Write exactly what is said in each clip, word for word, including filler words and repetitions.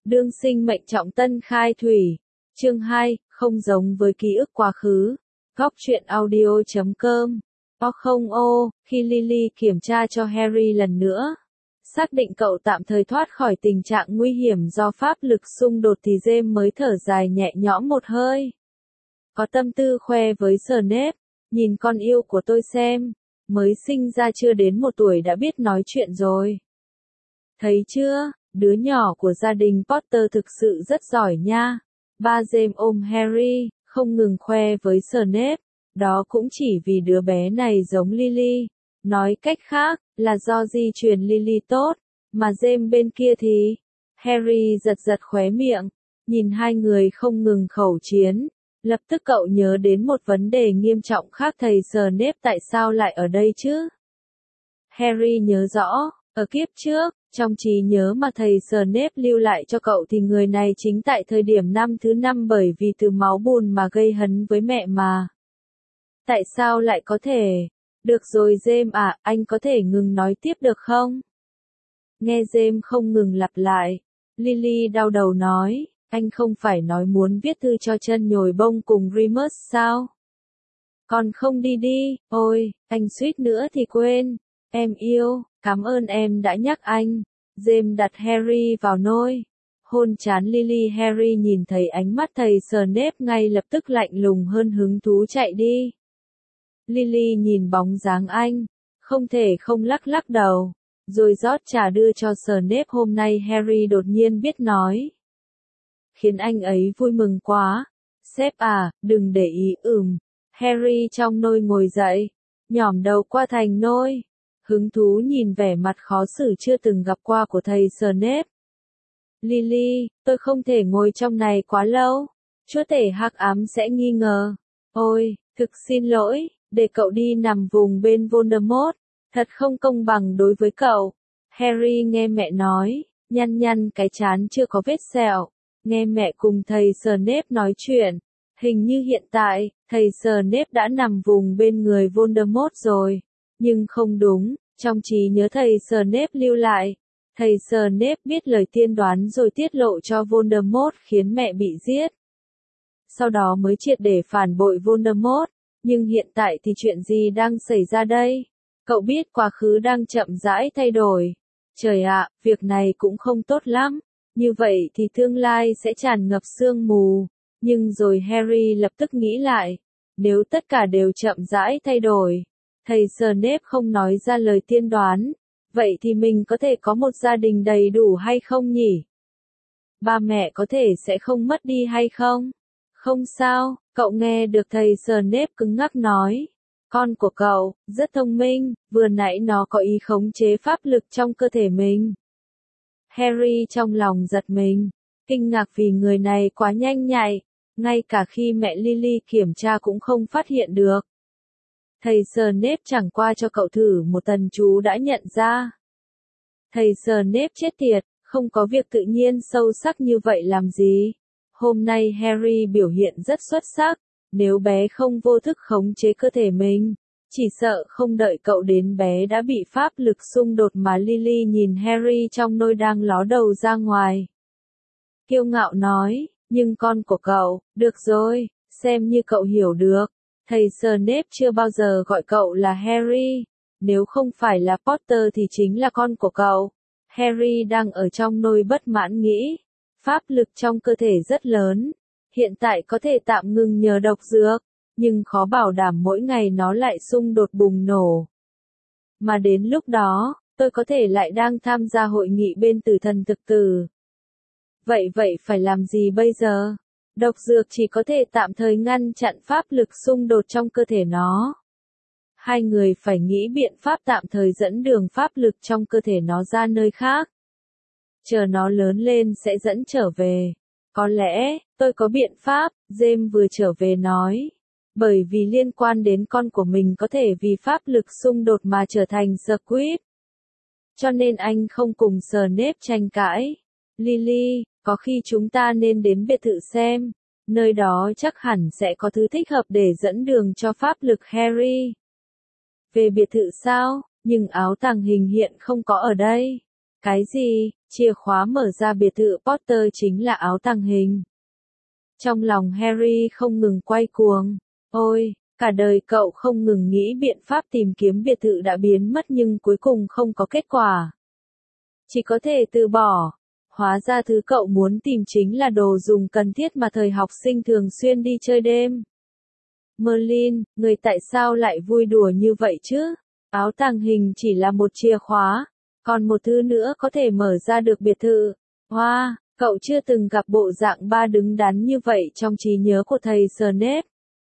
Đương sinh mệnh trọng tân khai thủy. Chương hai, không giống với ký ức quá khứ. Góc truyện audio chấm com. O không ô, khi Lily kiểm tra cho Harry lần nữa, xác định cậu tạm thời thoát khỏi tình trạng nguy hiểm do pháp lực xung đột thì James mới thở dài nhẹ nhõm một hơi. Có tâm tư khoe với Snape, nhìn con yêu của tôi xem, mới sinh ra chưa đến một tuổi đã biết nói chuyện rồi. Thấy chưa, đứa nhỏ của gia đình Potter thực sự rất giỏi nha. Ba James ôm Harry, không ngừng khoe với Snape, đó cũng chỉ vì đứa bé này giống Lily. Nói cách khác, là do di truyền Lily tốt, mà James bên kia thì... Harry giật giật khóe miệng, nhìn hai người không ngừng khẩu chiến. Lập tức cậu nhớ đến một vấn đề nghiêm trọng khác, thầy Snape tại sao lại ở đây chứ? Harry nhớ rõ, ở kiếp trước, trong trí nhớ mà thầy Snape lưu lại cho cậu thì người này chính tại thời điểm năm thứ năm bởi vì từ máu bùn mà gây hấn với mẹ mà. Tại sao lại có thể? Được rồi James à, anh có thể ngừng nói tiếp được không? Nghe James không ngừng lặp lại, Lily đau đầu nói, anh không phải nói muốn viết thư cho chân nhồi bông cùng Remus sao? Còn không đi đi, ôi, anh suýt nữa thì quên, em yêu, cảm ơn em đã nhắc anh. James đặt Harry vào nôi, hôn trán Lily. Harry nhìn thấy ánh mắt thầy Snape ngay lập tức lạnh lùng hơn, hứng thú chạy đi. Lily nhìn bóng dáng anh, không thể không lắc lắc đầu, rồi rót trà đưa cho Snape. Hôm nay Harry đột nhiên biết nói, khiến anh ấy vui mừng quá. Sếp à, đừng để ý. Ừm. Harry trong nôi ngồi dậy, nhỏm đầu qua thành nôi, hứng thú nhìn vẻ mặt khó xử chưa từng gặp qua của thầy Snape. Lily, tôi không thể ngồi trong này quá lâu, chúa tể hắc ám sẽ nghi ngờ. Ôi, thực xin lỗi, để cậu đi nằm vùng bên Voldemort, thật không công bằng đối với cậu. Harry nghe mẹ nói, nhăn nhăn cái trán chưa có vết sẹo, nghe mẹ cùng thầy Snape nói chuyện. Hình như hiện tại, thầy Snape đã nằm vùng bên người Voldemort rồi. Nhưng không đúng, trong trí nhớ thầy Snape lưu lại, thầy Snape biết lời tiên đoán rồi tiết lộ cho Voldemort khiến mẹ bị giết. Sau đó mới triệt để phản bội Voldemort. Nhưng hiện tại thì chuyện gì đang xảy ra đây? Cậu biết quá khứ đang chậm rãi thay đổi. Trời ạ, việc này cũng không tốt lắm. Như vậy thì tương lai sẽ tràn ngập sương mù. Nhưng rồi Harry lập tức nghĩ lại. Nếu tất cả đều chậm rãi thay đổi, thầy Snape không nói ra lời tiên đoán, vậy thì mình có thể có một gia đình đầy đủ hay không nhỉ? Ba mẹ có thể sẽ không mất đi hay không? Không sao, cậu nghe được thầy Snape cứng ngắc nói. Con của cậu, rất thông minh, vừa nãy nó có ý khống chế pháp lực trong cơ thể mình. Harry trong lòng giật mình, kinh ngạc vì người này quá nhanh nhạy, ngay cả khi mẹ Lily kiểm tra cũng không phát hiện được. Thầy Snape chẳng qua cho cậu thử một tần chú đã nhận ra. Thầy Snape chết tiệt, không có việc tự nhiên sâu sắc như vậy làm gì. Hôm nay Harry biểu hiện rất xuất sắc, nếu bé không vô thức khống chế cơ thể mình, chỉ sợ không đợi cậu đến bé đã bị pháp lực xung đột mà. Lily nhìn Harry trong nôi đang ló đầu ra ngoài, kiêu ngạo nói, nhưng con của cậu, được rồi, xem như cậu hiểu được. Thầy Snape chưa bao giờ gọi cậu là Harry, nếu không phải là Potter thì chính là con của cậu. Harry đang ở trong nôi bất mãn nghĩ, pháp lực trong cơ thể rất lớn, hiện tại có thể tạm ngừng nhờ độc dược, nhưng khó bảo đảm mỗi ngày nó lại xung đột bùng nổ. Mà đến lúc đó, tôi có thể lại đang tham gia hội nghị bên tử thần thực tử. Vậy vậy phải làm gì bây giờ? Độc dược chỉ có thể tạm thời ngăn chặn pháp lực xung đột trong cơ thể nó. Hai người phải nghĩ biện pháp tạm thời dẫn đường pháp lực trong cơ thể nó ra nơi khác. Chờ nó lớn lên sẽ dẫn trở về. Có lẽ, tôi có biện pháp, James vừa trở về nói. Bởi vì liên quan đến con của mình có thể vì pháp lực xung đột mà trở thành Squib. Cho nên anh không cùng Snape tranh cãi. Lily, có khi chúng ta nên đến biệt thự xem. Nơi đó chắc hẳn sẽ có thứ thích hợp để dẫn đường cho pháp lực Harry. Về biệt thự sao? Nhưng áo tàng hình hiện không có ở đây. Cái gì? chìa khóa mở ra biệt thự Potter chính là áo tàng hình. Trong lòng Harry không ngừng quay cuồng. Ôi, cả đời cậu không ngừng nghĩ biện pháp tìm kiếm biệt thự đã biến mất nhưng cuối cùng không có kết quả. Chỉ có thể từ bỏ. Hóa ra thứ cậu muốn tìm chính là đồ dùng cần thiết mà thời học sinh thường xuyên đi chơi đêm. Merlin, người tại sao lại vui đùa như vậy chứ? Áo tàng hình chỉ là một chìa khóa, còn một thứ nữa có thể mở ra được biệt thự. Hoa, wow, cậu chưa từng gặp bộ dạng ba đứng đắn như vậy trong trí nhớ của thầy Snape.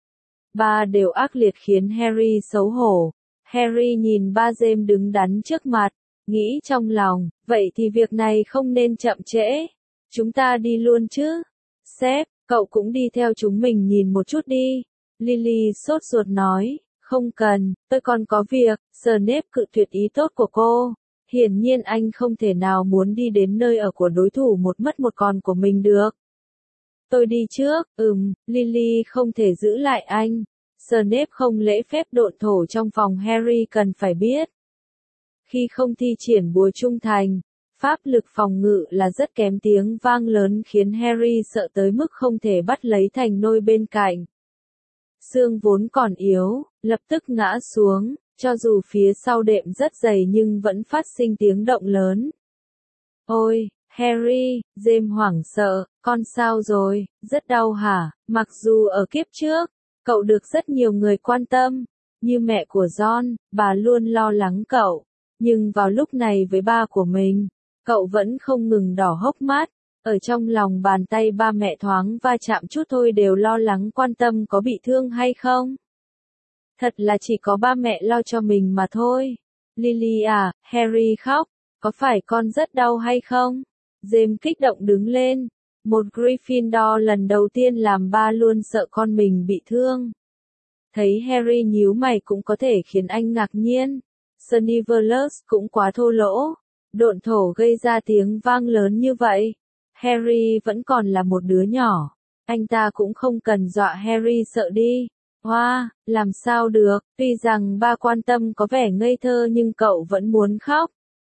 Ba đều ác liệt khiến Harry xấu hổ. Harry nhìn ba James đứng đắn trước mặt, nghĩ trong lòng, vậy thì việc này không nên chậm trễ. Chúng ta đi luôn chứ? Sếp, cậu cũng đi theo chúng mình nhìn một chút đi. Lily sốt ruột nói, không cần, tôi còn có việc. Snape cự tuyệt ý tốt của cô. Hiển nhiên anh không thể nào muốn đi đến nơi ở của đối thủ một mất một còn của mình được. Tôi đi trước, ừm, Lily không thể giữ lại anh. Snape không lễ phép độn thổ trong phòng Harry cần phải biết. Khi không thi triển bùa trung thành, pháp lực phòng ngự là rất kém, tiếng vang lớn khiến Harry sợ tới mức không thể bắt lấy thành nôi bên cạnh. Xương vốn còn yếu, lập tức ngã xuống, cho dù phía sau đệm rất dày nhưng vẫn phát sinh tiếng động lớn. Ôi, Harry, James hoảng sợ, con sao rồi, rất đau hả? Mặc dù ở kiếp trước, cậu được rất nhiều người quan tâm, như mẹ của John, bà luôn lo lắng cậu, nhưng vào lúc này với ba của mình, cậu vẫn không ngừng đỏ hốc mắt. Ở trong lòng bàn tay ba mẹ thoáng va chạm chút thôi đều lo lắng quan tâm có bị thương hay không. Thật là chỉ có ba mẹ lo cho mình mà thôi. Lily à, Harry khóc, có phải con rất đau hay không? James kích động đứng lên. Một Gryffindor lần đầu tiên làm ba luôn sợ con mình bị thương. Thấy Harry nhíu mày cũng có thể khiến anh ngạc nhiên. Snivelus cũng quá thô lỗ. Độn thổ gây ra tiếng vang lớn như vậy. Harry vẫn còn là một đứa nhỏ. Anh ta cũng không cần dọa Harry sợ đi. Hoa, wow, làm sao được, tuy rằng ba quan tâm có vẻ ngây thơ nhưng cậu vẫn muốn khóc.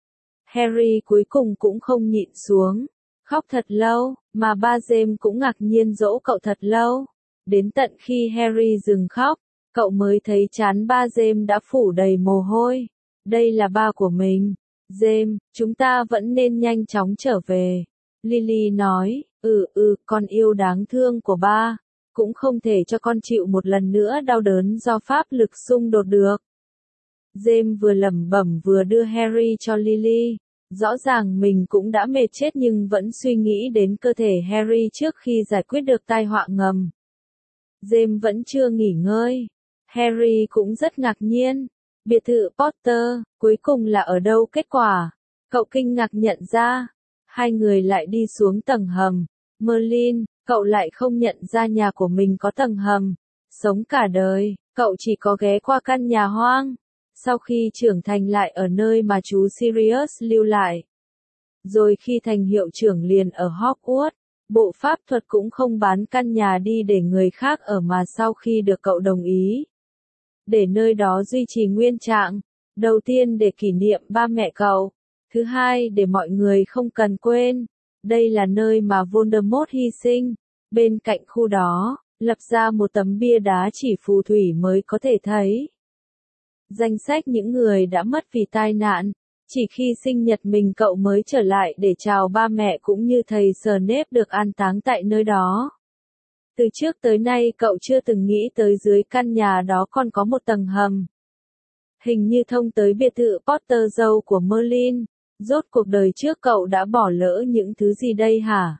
Harry cuối cùng cũng không nhịn xuống. Khóc thật lâu, mà ba James cũng ngạc nhiên dỗ cậu thật lâu. Đến tận khi Harry dừng khóc, cậu mới thấy trán ba James đã phủ đầy mồ hôi. Đây là ba của mình. James, chúng ta vẫn nên nhanh chóng trở về. Lily nói, ừ ừ, con yêu đáng thương của ba. Cũng không thể cho con chịu một lần nữa đau đớn do pháp lực xung đột được. James vừa lẩm bẩm vừa đưa Harry cho Lily. Rõ ràng mình cũng đã mệt chết nhưng vẫn suy nghĩ đến cơ thể Harry trước khi giải quyết được tai họa ngầm. James vẫn chưa nghỉ ngơi. Harry cũng rất ngạc nhiên. Biệt thự Potter, cuối cùng là ở đâu kết quả? Cậu kinh ngạc nhận ra. Hai người lại đi xuống tầng hầm. Merlin, cậu lại không nhận ra nhà của mình có tầng hầm. Sống cả đời, cậu chỉ có ghé qua căn nhà hoang. Sau khi trưởng thành lại ở nơi mà chú Sirius lưu lại. Rồi khi thành hiệu trưởng liền ở Hogwarts, bộ pháp thuật cũng không bán căn nhà đi để người khác ở mà sau khi được cậu đồng ý. Để nơi đó duy trì nguyên trạng. Đầu tiên để kỷ niệm ba mẹ cậu. Thứ hai để mọi người không cần quên. Đây là nơi mà Voldemort hy sinh. Bên cạnh khu đó, lập ra một tấm bia đá chỉ phù thủy mới có thể thấy. Danh sách những người đã mất vì tai nạn. Chỉ khi sinh nhật mình cậu mới trở lại để chào ba mẹ cũng như thầy Snape được an táng tại nơi đó. Từ trước tới nay cậu chưa từng nghĩ tới dưới căn nhà đó còn có một tầng hầm. Hình như thông tới biệt thự Potter dâu của Merlin. Rốt cuộc đời trước cậu đã bỏ lỡ những thứ gì đây hả?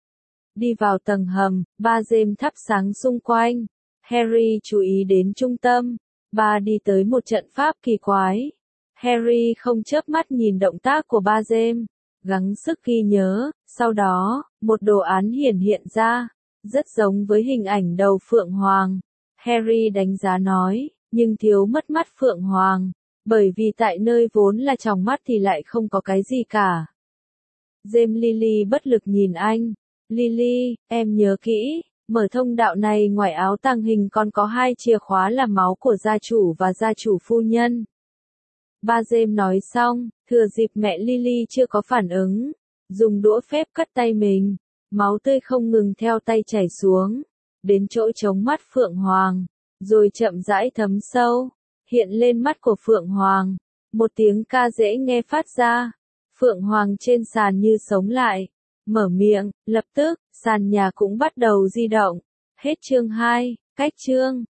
Đi vào tầng hầm, ba James thắp sáng xung quanh. Harry chú ý đến trung tâm. Ba đi tới một trận pháp kỳ quái. Harry không chớp mắt nhìn động tác của ba James. Gắng sức ghi nhớ. Sau đó, một đồ án hiển hiện ra. Rất giống với hình ảnh đầu Phượng Hoàng. Harry đánh giá nói, nhưng thiếu mất mắt Phượng Hoàng. Bởi vì tại nơi vốn là tròng mắt thì lại không có cái gì cả. James Lily bất lực nhìn anh. Lily, em nhớ kỹ, mở thông đạo này ngoài áo tàng hình còn có hai chìa khóa là máu của gia chủ và gia chủ phu nhân. Ba James nói xong, thừa dịp mẹ Lily chưa có phản ứng. dùng đũa phép cắt tay mình, máu tươi không ngừng theo tay chảy xuống, đến chỗ trống mắt Phượng Hoàng, rồi chậm rãi thấm sâu, hiện lên mắt của Phượng Hoàng, một tiếng ca dễ nghe phát ra, Phượng Hoàng trên sàn như sống lại, mở miệng, lập tức, sàn nhà cũng bắt đầu di động. Hết chương hai, cách chương.